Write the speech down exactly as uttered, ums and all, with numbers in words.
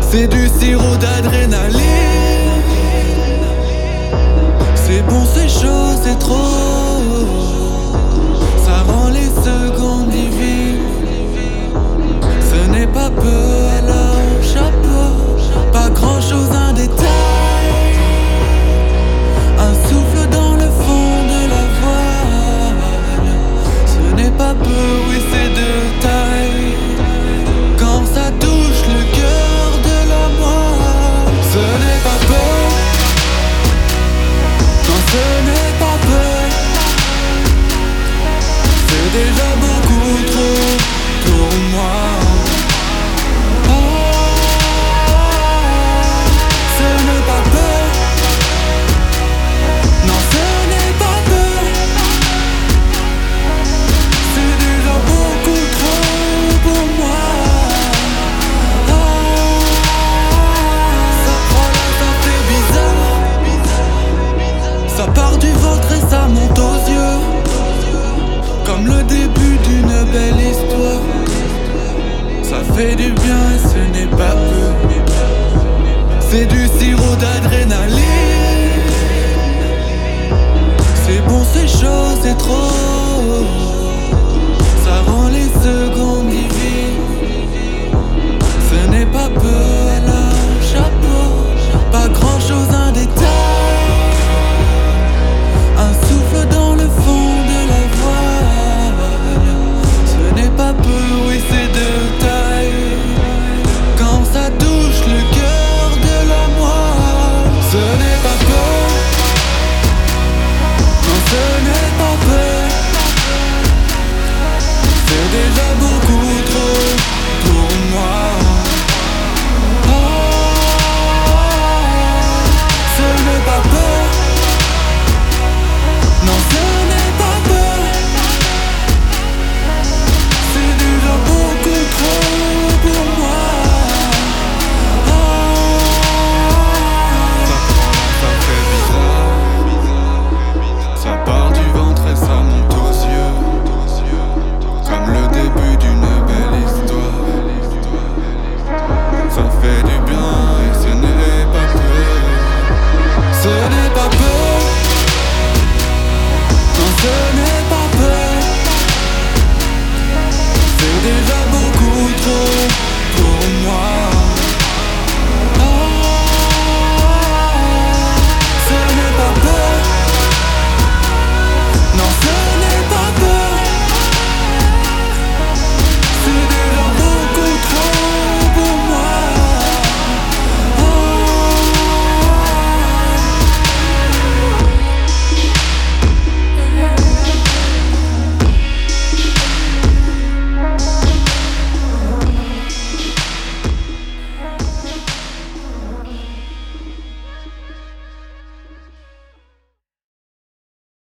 C'est du sirop d'adrénaline. C'est bon, c'est chaud, c'est trop. Ça rend les secondes divines. Ce n'est pas peu, alors chapeau. Pas grand chose, un détail. Un souffle dans le fond de la voile. Ce n'est pas peu, oui c'est de taille. Quand ça touche le cœur de la moelle. Ce n'est pas peu. Non, ce n'est pas peu. C'est déjà beaucoup trop pour moi. Ça part du ventre et ça monte aux yeux, comme le début d'une belle histoire. Ça fait du bien et ce n'est pas peu. C'est du sirop d'adrénaline. C'est bon, c'est chaud, c'est trop.